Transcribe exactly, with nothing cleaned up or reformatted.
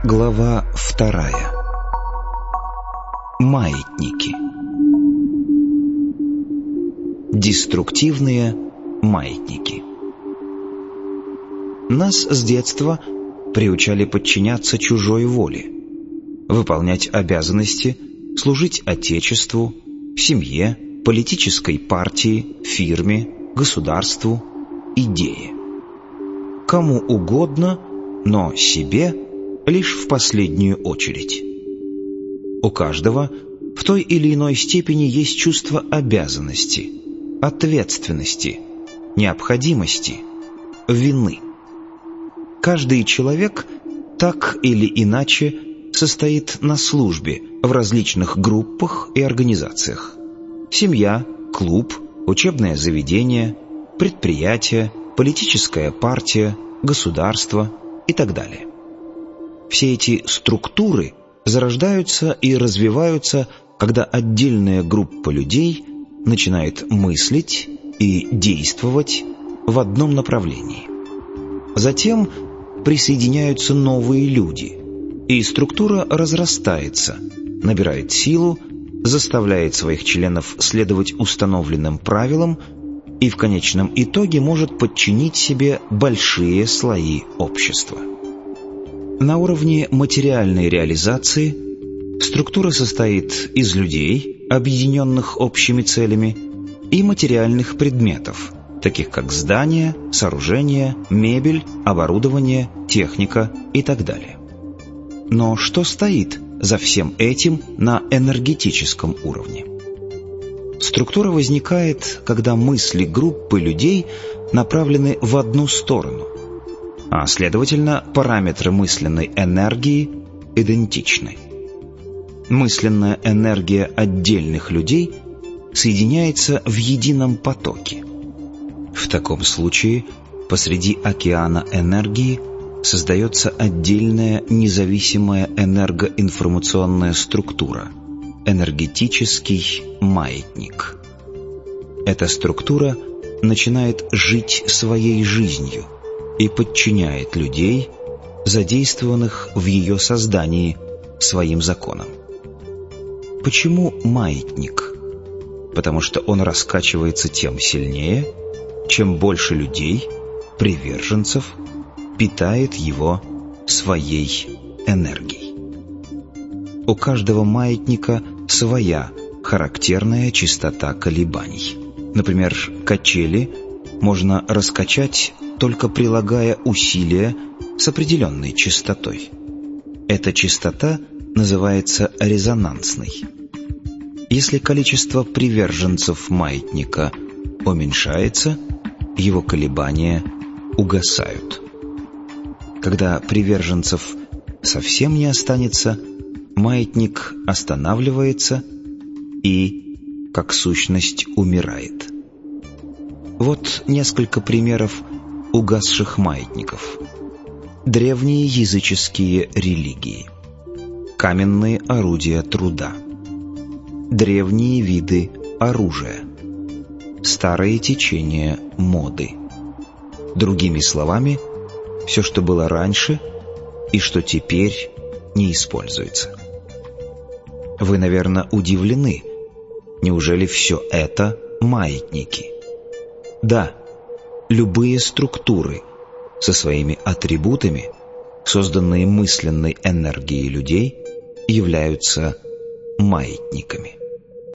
Глава вторая. Маятники. Деструктивные маятники. Нас с детства приучали подчиняться чужой воле, выполнять обязанности, служить Отечеству, семье, политической партии, фирме, государству, идее. Кому угодно, но себе лишь в последнюю очередь. У каждого в той или иной степени есть чувство обязанности, ответственности, необходимости, вины. Каждый человек так или иначе состоит на службе в различных группах и организациях. Семья, клуб, учебное заведение, предприятие, политическая партия, государство и так далее. Все эти структуры зарождаются и развиваются, когда отдельная группа людей начинает мыслить и действовать в одном направлении. Затем присоединяются новые люди, и структура разрастается, набирает силу, заставляет своих членов следовать установленным правилам и в конечном итоге может подчинить себе большие слои общества. На уровне материальной реализации структура состоит из людей, объединенных общими целями, и материальных предметов, таких как здания, сооружения, мебель, оборудование, техника и так далее. Но что стоит за всем этим на энергетическом уровне? Структура возникает, когда мысли группы людей направлены в одну сторону, а, следовательно, параметры мысленной энергии идентичны. Мысленная энергия отдельных людей соединяется в едином потоке. В таком случае посреди океана энергии создается отдельная независимая энергоинформационная структура – энергетический маятник. Эта структура начинает жить своей жизнью и подчиняет людей, задействованных в ее создании, своим законам. Почему маятник? Потому что он раскачивается тем сильнее, чем больше людей, приверженцев, питает его своей энергией. У каждого маятника своя характерная частота колебаний. Например, качели можно раскачать, только прилагая усилия с определенной частотой. Эта частота называется резонансной. Если количество приверженцев маятника уменьшается, его колебания угасают. Когда приверженцев совсем не останется, маятник останавливается и, как сущность, умирает. Вот несколько примеров угасших маятников. Древние языческие религии. Каменные орудия труда. Древние виды оружия. Старые течения моды. Другими словами, все, что было раньше и что теперь не используется. Вы, наверное, удивлены. Неужели все это маятники? Да, любые структуры со своими атрибутами, созданные мысленной энергией людей, являются маятниками.